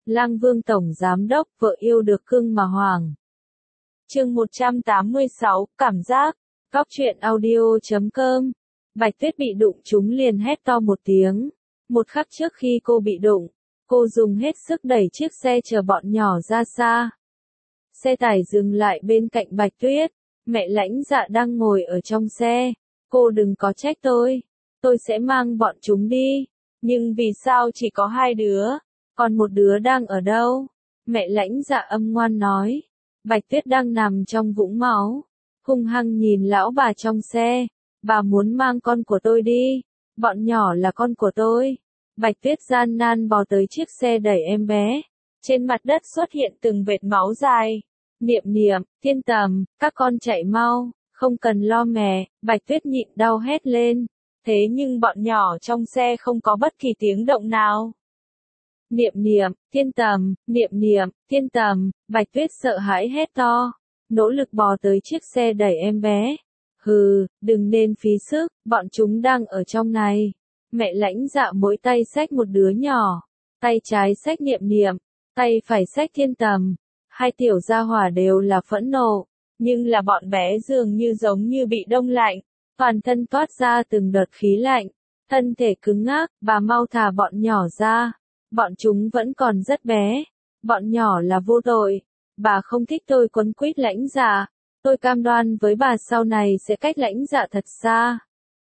Lang Vương Tổng Giám Đốc, vợ yêu được cưng mà hoàng. Chương 186, cảm giác. Góc truyện audio.com. Bạch Tuyết bị đụng trúng liền hét to một tiếng. Một khắc trước khi cô bị đụng, cô dùng hết sức đẩy chiếc xe chở bọn nhỏ ra xa. Xe tải dừng lại bên cạnh Bạch Tuyết. Mẹ Lãnh Dạ đang ngồi ở trong xe. Cô đừng có trách tôi sẽ mang bọn chúng đi. Nhưng vì sao chỉ có 2 đứa? Còn một đứa đang ở đâu? Mẹ Lãnh Dạ âm ngoan nói. Bạch Tuyết đang nằm trong vũng máu. Hung hăng nhìn lão bà trong xe. Bà muốn mang con của tôi đi. Bọn nhỏ là con của tôi. Bạch Tuyết gian nan bò tới chiếc xe đẩy em bé. Trên mặt đất xuất hiện từng vệt máu dài. Niệm niệm, Thiên Tầm, các con chạy mau, không cần lo mẹ. Bạch Tuyết nhịn đau hét lên. Thế nhưng bọn nhỏ trong xe không có bất kỳ tiếng động nào. Niệm niệm, Thiên Tầm, niệm niệm, Thiên Tầm, Bạch Tuyết sợ hãi hét to. Nỗ lực bò tới chiếc xe đẩy em bé. Hừ, đừng nên phí sức, bọn chúng đang ở trong này. Mẹ Lãnh Dạ mỗi tay xách một đứa nhỏ. Tay trái xách niệm niệm, tay phải xách Thiên Tầm. 2 tiểu gia hỏa đều là phẫn nộ. Nhưng là bọn bé dường như giống như bị đông lạnh. Toàn thân toát ra từng đợt khí lạnh. Thân thể cứng ngắc, bà mau thả bọn nhỏ ra. Bọn chúng vẫn còn rất bé. Bọn nhỏ là vô tội. Bà không thích tôi quấn quýt Lãnh Dạ. Tôi cam đoan với bà sau này sẽ cách Lãnh Dạ thật xa.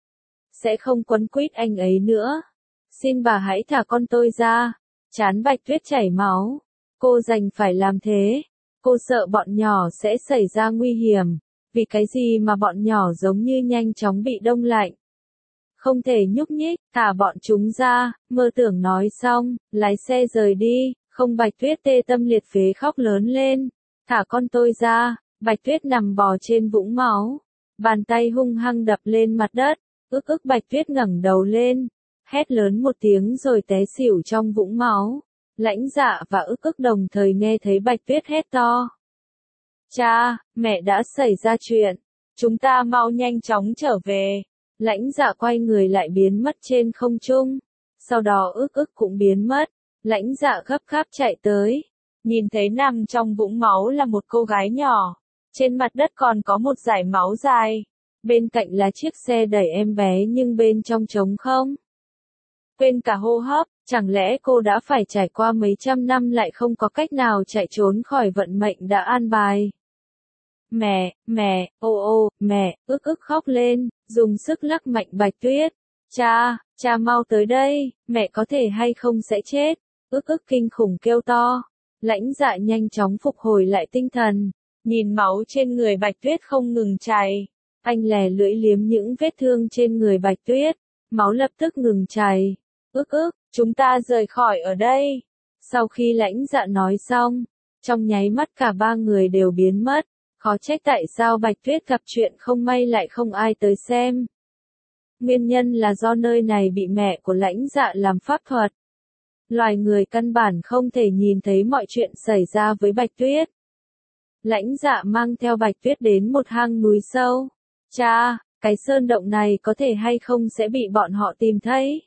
Sẽ không quấn quýt anh ấy nữa. Xin bà hãy thả con tôi ra. Trán Bạch Tuyết chảy máu. Cô đành phải làm thế. Cô sợ bọn nhỏ sẽ xảy ra nguy hiểm. Vì cái gì mà bọn nhỏ giống như nhanh chóng bị đông lạnh. Không thể nhúc nhích, thả bọn chúng ra. Mơ Tưởng nói xong, lái xe rời đi. Không, Bạch Tuyết tê tâm liệt phế khóc lớn lên. Thả con tôi ra. Bạch Tuyết nằm bò trên vũng máu. Bàn tay hung hăng đập lên mặt đất. Bạch Tuyết ngẩng đầu lên. Hét lớn một tiếng rồi té xỉu trong vũng máu. Lãnh Dạ và đồng thời nghe thấy Bạch Tuyết hét to. Cha, mẹ đã xảy ra chuyện. Chúng ta mau nhanh chóng trở về. Lãnh Dạ quay người lại biến mất trên không trung. Sau đó cũng biến mất. Lãnh Dạ gấp gáp chạy tới. Nhìn thấy nằm trong vũng máu là một cô gái nhỏ. Trên mặt đất còn có một dải máu dài. Bên cạnh là chiếc xe đẩy em bé nhưng bên trong trống không. Quên cả hô hấp, chẳng lẽ cô đã phải trải qua mấy trăm năm lại không có cách nào chạy trốn khỏi vận mệnh đã an bài. Mẹ, mẹ, khóc lên, dùng sức lắc mạnh Bạch Tuyết. Cha mau tới đây, mẹ có thể hay không sẽ chết. Kinh khủng kêu to. Lãnh Dạ nhanh chóng phục hồi lại tinh thần. Nhìn máu trên người Bạch Tuyết không ngừng chảy. Anh lè lưỡi liếm những vết thương trên người Bạch Tuyết. Máu lập tức ngừng chảy. Chúng ta rời khỏi ở đây. Sau khi Lãnh Dạ nói xong, trong nháy mắt cả 3 người đều biến mất. Khó trách tại sao Bạch Tuyết gặp chuyện không may lại không ai tới xem. Nguyên nhân là do nơi này bị mẹ của Lãnh Dạ làm pháp thuật. Loài người căn bản không thể nhìn thấy mọi chuyện xảy ra với Bạch Tuyết. Lãnh Dạ mang theo Bạch Tuyết đến một hang núi sâu. Cha, cái sơn động này có thể hay không sẽ bị bọn họ tìm thấy?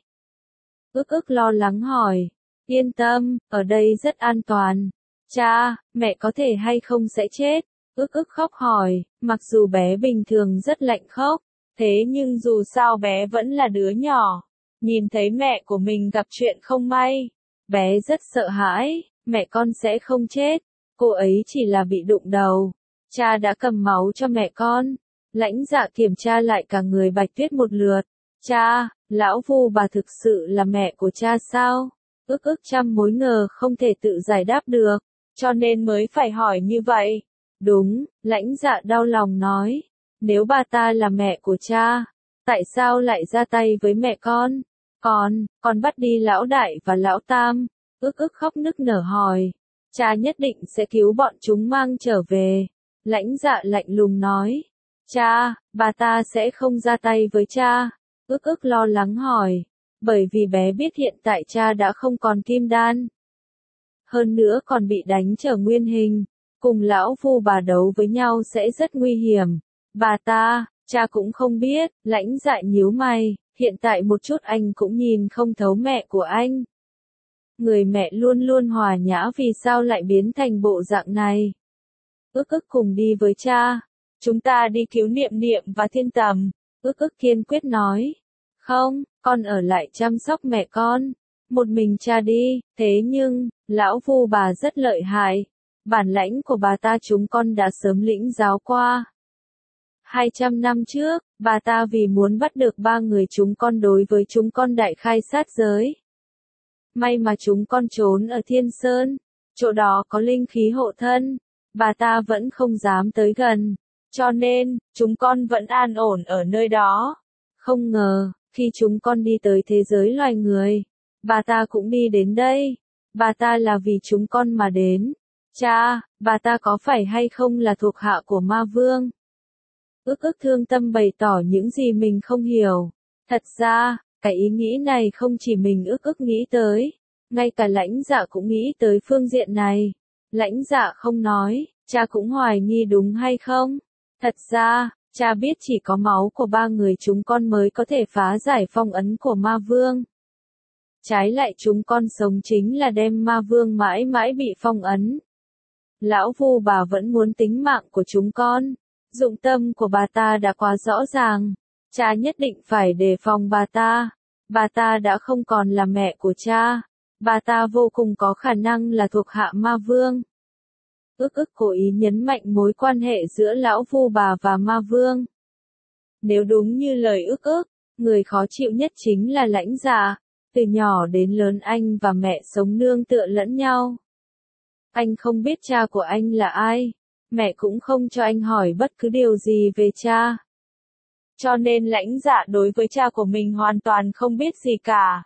Lo lắng hỏi. Yên tâm, ở đây rất an toàn. Cha, mẹ có thể hay không sẽ chết? Khóc hỏi, mặc dù bé bình thường rất lạnh khóc, thế nhưng dù sao bé vẫn là đứa nhỏ. Nhìn thấy mẹ của mình gặp chuyện không may, bé rất sợ hãi, mẹ con sẽ không chết, cô ấy chỉ là bị đụng đầu. Cha đã cầm máu cho mẹ con. Lãnh Dạ kiểm tra lại cả người Bạch Tuyết một lượt. Cha, lão Vu bà thực sự là mẹ của cha sao? Trăm mối ngờ không thể tự giải đáp được, cho nên mới phải hỏi như vậy. Đúng, Lãnh Dạ đau lòng nói. Nếu bà ta là mẹ của cha, tại sao lại ra tay với mẹ con? Con bắt đi lão đại và lão tam. Khóc nức nở hỏi. Cha nhất định sẽ cứu bọn chúng mang trở về. Lãnh Dạ lạnh lùng nói. Cha, bà ta sẽ không ra tay với cha. Lo lắng hỏi. Bởi vì bé biết hiện tại cha đã không còn kim đan. Hơn nữa còn bị đánh trở nguyên hình. Cùng lão Vu bà đấu với nhau sẽ rất nguy hiểm. Bà ta, cha cũng không biết. Lãnh Dạ nhíu mày. Hiện tại một chút anh cũng nhìn không thấu mẹ của anh. người mẹ luôn luôn hòa nhã vì sao lại biến thành bộ dạng này. Ức cùng đi với cha. Chúng ta đi cứu Niệm Niệm và Thiên Tầm. Ức kiên quyết nói. Không, con ở lại chăm sóc mẹ con. Một mình cha đi, thế nhưng, lão Vu bà rất lợi hại. Bản lãnh của bà ta chúng con đã sớm lĩnh giáo qua. 200 năm trước, bà ta vì muốn bắt được 3 người chúng con đối với chúng con đại khai sát giới. May mà chúng con trốn ở Thiên Sơn, chỗ đó có linh khí hộ thân, bà ta vẫn không dám tới gần, cho nên, chúng con vẫn an ổn ở nơi đó. Không ngờ, khi chúng con đi tới thế giới loài người, bà ta cũng đi đến đây, bà ta là vì chúng con mà đến. Cha, bà ta có phải hay không là thuộc hạ của ma vương? Ức thương tâm bày tỏ những gì mình không hiểu. Thật ra, cái ý nghĩ này không chỉ mình ức nghĩ tới, ngay cả Lãnh Dạ cũng nghĩ tới phương diện này. Lãnh Dạ không nói, cha cũng hoài nghi đúng hay không? Thật ra, cha biết chỉ có máu của 3 người chúng con mới có thể phá giải phong ấn của ma vương. Trái lại chúng con sống chính là đem ma vương mãi mãi bị phong ấn. Lão Vu bà vẫn muốn tính mạng của chúng con. Dụng tâm của bà ta đã quá rõ ràng. Cha nhất định phải đề phòng bà ta. Bà ta đã không còn là mẹ của cha. Bà ta vô cùng có khả năng là thuộc hạ ma vương. Ức cố ý nhấn mạnh mối quan hệ giữa lão Vu bà và ma vương. Nếu đúng như lời ức, người khó chịu nhất chính là Lãnh Dạ. Từ nhỏ đến lớn anh và mẹ sống nương tựa lẫn nhau. Anh không biết cha của anh là ai. Mẹ cũng không cho anh hỏi bất cứ điều gì về cha. Cho nên Lãnh Dạ đối với cha của mình hoàn toàn không biết gì cả.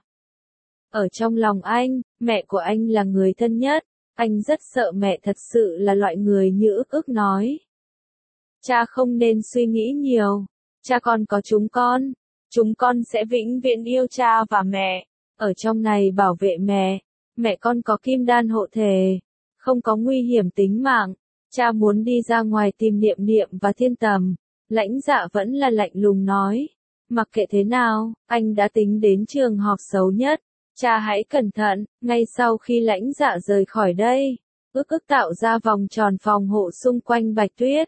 Ở trong lòng anh, mẹ của anh là người thân nhất. Anh rất sợ mẹ thật sự là loại người như ức nói. Cha không nên suy nghĩ nhiều. Cha còn có chúng con. Chúng con sẽ vĩnh viễn yêu cha và mẹ. Ở trong này bảo vệ mẹ. Mẹ con có kim đan hộ thể. Không có nguy hiểm tính mạng. Cha muốn đi ra ngoài tìm Niệm Niệm và Thiên Tầm. Lãnh Dạ vẫn là lạnh lùng nói. Mặc kệ thế nào, anh đã tính đến trường họp xấu nhất. Cha hãy cẩn thận. Ngay sau khi Lãnh Dạ rời khỏi đây, ức tạo ra vòng tròn phòng hộ xung quanh Bạch Tuyết.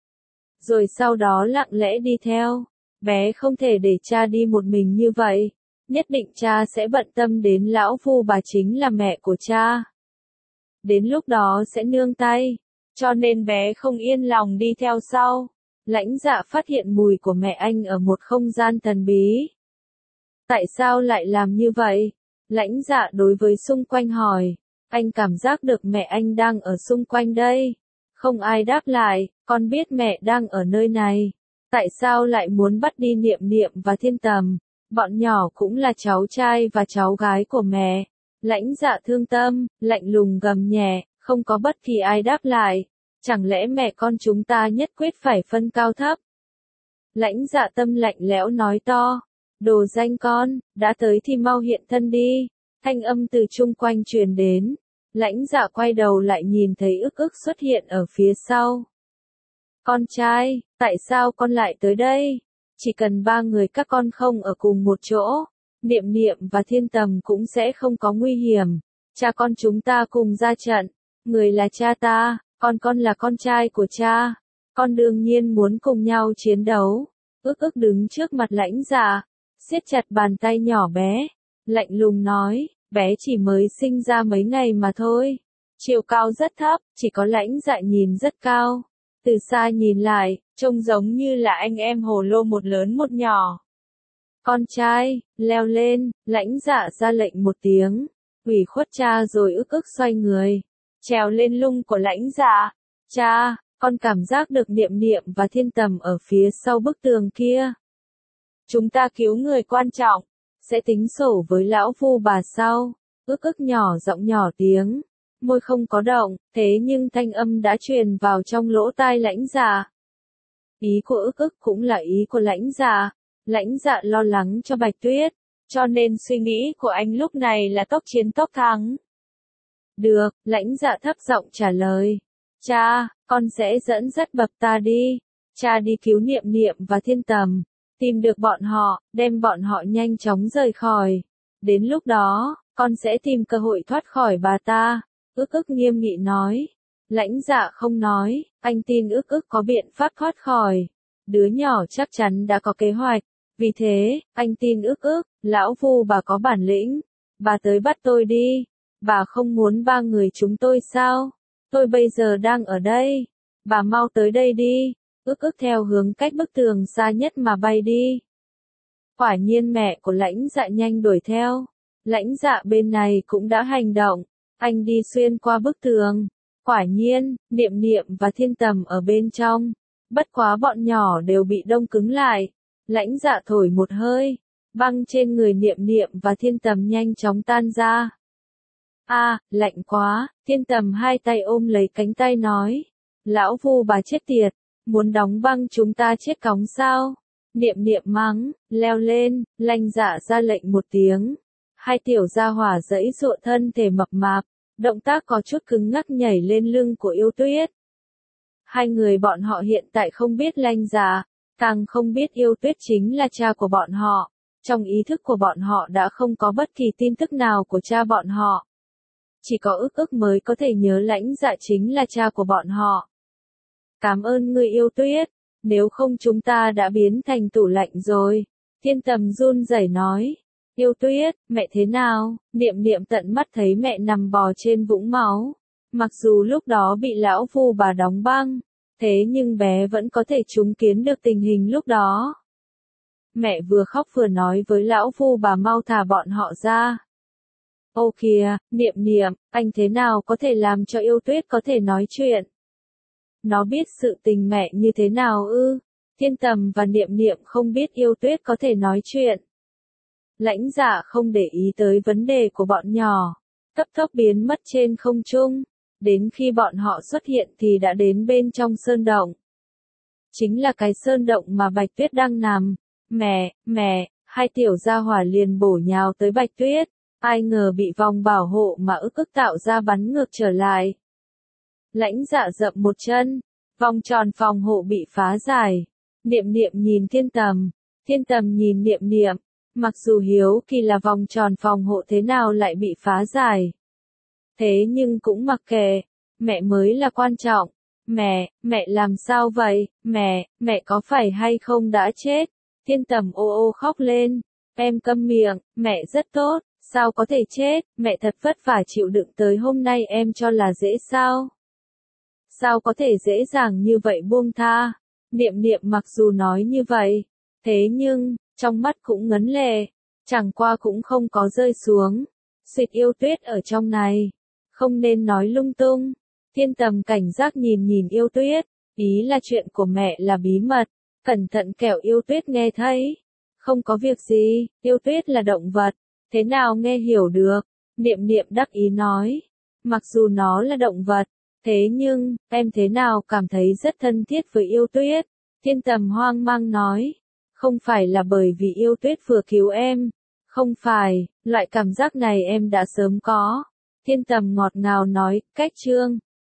Rồi sau đó lặng lẽ đi theo. Bé không thể để cha đi một mình như vậy. Nhất định cha sẽ bận tâm đến lão Vu bà chính là mẹ của cha. Đến lúc đó sẽ nương tay. Cho nên bé không yên lòng đi theo sau. Lãnh Dạ phát hiện mùi của mẹ anh ở một không gian thần bí. Tại sao lại làm như vậy? Lãnh Dạ đối với xung quanh hỏi. Anh cảm giác được mẹ anh đang ở xung quanh đây. Không ai đáp lại, con biết mẹ đang ở nơi này. Tại sao lại muốn bắt đi Niệm Niệm và Thiên Tầm? Bọn nhỏ cũng là cháu trai và cháu gái của mẹ. Lãnh Dạ thương tâm, lạnh lùng gầm nhẹ, không có bất kỳ ai đáp lại. Chẳng lẽ mẹ con chúng ta nhất quyết phải phân cao thấp? Lãnh Dạ tâm lạnh lẽo nói to. Đồ danh con, đã tới thì mau hiện thân đi. Thanh âm từ chung quanh truyền đến. Lãnh Dạ quay đầu lại nhìn thấy ức xuất hiện ở phía sau. Con trai, tại sao con lại tới đây? Chỉ cần 3 người các con không ở cùng một chỗ, Niệm Niệm và Thiên Tầm cũng sẽ không có nguy hiểm. Cha con chúng ta cùng ra trận. Người là cha ta, con là con trai của cha. Con đương nhiên muốn cùng nhau chiến đấu. Ức đứng trước mặt Lãnh Dạ, siết chặt bàn tay nhỏ bé. Lạnh lùng nói, bé chỉ mới sinh ra mấy ngày mà thôi. Chiều cao rất thấp, chỉ có Lãnh Dạ nhìn rất cao. Từ xa nhìn lại, trông giống như là anh em hồ lô một lớn một nhỏ. Con trai, leo lên, Lãnh Dạ ra lệnh một tiếng. Ủy khuất cha rồi ức xoay người. Trèo lên lưng của Lãnh Dạ. Cha, con cảm giác được Niệm Niệm và Thiên Tầm ở phía sau bức tường kia. Chúng ta cứu người quan trọng. Sẽ tính sổ với lão Vu bà sau. Ức nhỏ giọng nhỏ tiếng. Môi không có động, thế nhưng thanh âm đã truyền vào trong lỗ tai Lãnh Dạ. Ý của ức cũng là ý của Lãnh Dạ. Lãnh Dạ lo lắng cho Bạch Tuyết, cho nên suy nghĩ của anh lúc này là tốc chiến tốc thắng. Được, Lãnh Dạ thấp giọng trả lời. Cha, con sẽ dẫn dắt bập ta đi. Cha đi cứu Niệm Niệm và Thiên Tầm. Tìm được bọn họ, đem bọn họ nhanh chóng rời khỏi. Đến lúc đó, con sẽ tìm cơ hội thoát khỏi bà ta. Ức ức nghiêm nghị nói. Lãnh Dạ không nói, anh tin ức ức có biện pháp thoát khỏi. Đứa nhỏ chắc chắn đã có kế hoạch. Vì thế, anh tin ức ức, lão Vu bà có bản lĩnh. Bà tới bắt tôi đi. Bà không muốn ba người chúng tôi sao? Tôi bây giờ đang ở đây. Bà mau tới đây đi. Ức ức theo hướng cách bức tường xa nhất mà bay đi. Quả nhiên mẹ của Lãnh Dạ nhanh đuổi theo. Lãnh Dạ bên này cũng đã hành động. Anh đi xuyên qua bức tường. Quả nhiên, Niệm Niệm và Thiên Tầm ở bên trong. Bất quá bọn nhỏ đều bị đông cứng lại. Lãnh Dạ thổi một hơi. Băng trên người Niệm Niệm và Thiên Tầm nhanh chóng tan ra. Lạnh quá, Thiên Tầm hai tay ôm lấy cánh tay nói. Lão Vu bà chết tiệt, muốn đóng băng chúng ta chết cóng sao? Niệm Niệm mắng, leo lên, Lãnh Dạ ra lệnh một tiếng. Hai tiểu gia hỏa giãy giụa thân thể mập mạp, động tác có chút cứng ngắc nhảy lên lưng của Yêu Tuyết. Hai người bọn họ hiện tại không biết Lãnh Dạ, càng không biết Yêu Tuyết chính là cha của bọn họ. Trong ý thức của bọn họ đã không có bất kỳ tin tức nào của cha bọn họ. Chỉ có ức ức mới có thể nhớ Lãnh Dạ chính là cha của bọn họ. Cảm ơn ngươi Yêu Tuyết, nếu không chúng ta đã biến thành tủ lạnh rồi. Thiên Tầm run rẩy nói. Yêu Tuyết, mẹ thế nào? Niệm Niệm tận mắt thấy mẹ nằm bò trên vũng máu. Mặc dù lúc đó bị lão Vu bà đóng băng, thế nhưng bé vẫn có thể chứng kiến được tình hình lúc đó. Mẹ vừa khóc vừa nói với lão Vu bà mau thả bọn họ ra. Ô kìa, Niệm Niệm, anh thế nào có thể làm cho Yêu Tuyết có thể nói chuyện? Nó biết sự tình mẹ như thế nào ư? Thiên Tầm và Niệm Niệm không biết Yêu Tuyết có thể nói chuyện. Lãnh Dạ không để ý tới vấn đề của bọn nhỏ, cấp tốc biến mất trên không trung. Đến khi bọn họ xuất hiện thì đã đến bên trong sơn động. Chính là cái sơn động mà Bạch Tuyết đang nằm. Mẹ, hai tiểu gia hỏa liền bổ nhào tới Bạch Tuyết. Ai ngờ bị vòng bảo hộ mà ức ức tạo ra bắn ngược trở lại. Lãnh Dạ dậm một chân, vòng tròn phòng hộ bị phá giải. Niệm Niệm nhìn Thiên Tầm, Thiên Tầm nhìn Niệm Niệm. Mặc dù hiếu kỳ là vòng tròn phòng hộ thế nào lại bị phá giải. Thế nhưng cũng mặc kệ, mẹ mới là quan trọng. Mẹ làm sao vậy? Mẹ có phải hay không đã chết? Thiên Tầm ô ô khóc lên. Em câm miệng, mẹ rất tốt, sao có thể chết? Mẹ thật vất vả chịu đựng tới hôm nay em cho là dễ sao? Sao có thể dễ dàng như vậy buông tha? Niệm Niệm mặc dù nói như vậy, thế nhưng, trong mắt cũng ngấn lệ, chẳng qua cũng không có rơi xuống. Xịt Yêu Tuyết ở trong này, không nên nói lung tung. Thiên Tầm cảnh giác nhìn Yêu Tuyết, ý là chuyện của mẹ là bí mật, cẩn thận kẻo Yêu Tuyết nghe thấy. Không có việc gì, Yêu Tuyết là động vật, thế nào nghe hiểu được? Niệm Niệm đắc ý nói, mặc dù nó là động vật, thế nhưng, em thế nào cảm thấy rất thân thiết với Yêu Tuyết? Thiên Tầm hoang mang nói, không phải là bởi vì Yêu Tuyết vừa cứu em, không phải, loại cảm giác này em đã sớm có. Thiên Tầm ngọt ngào nói, cách chương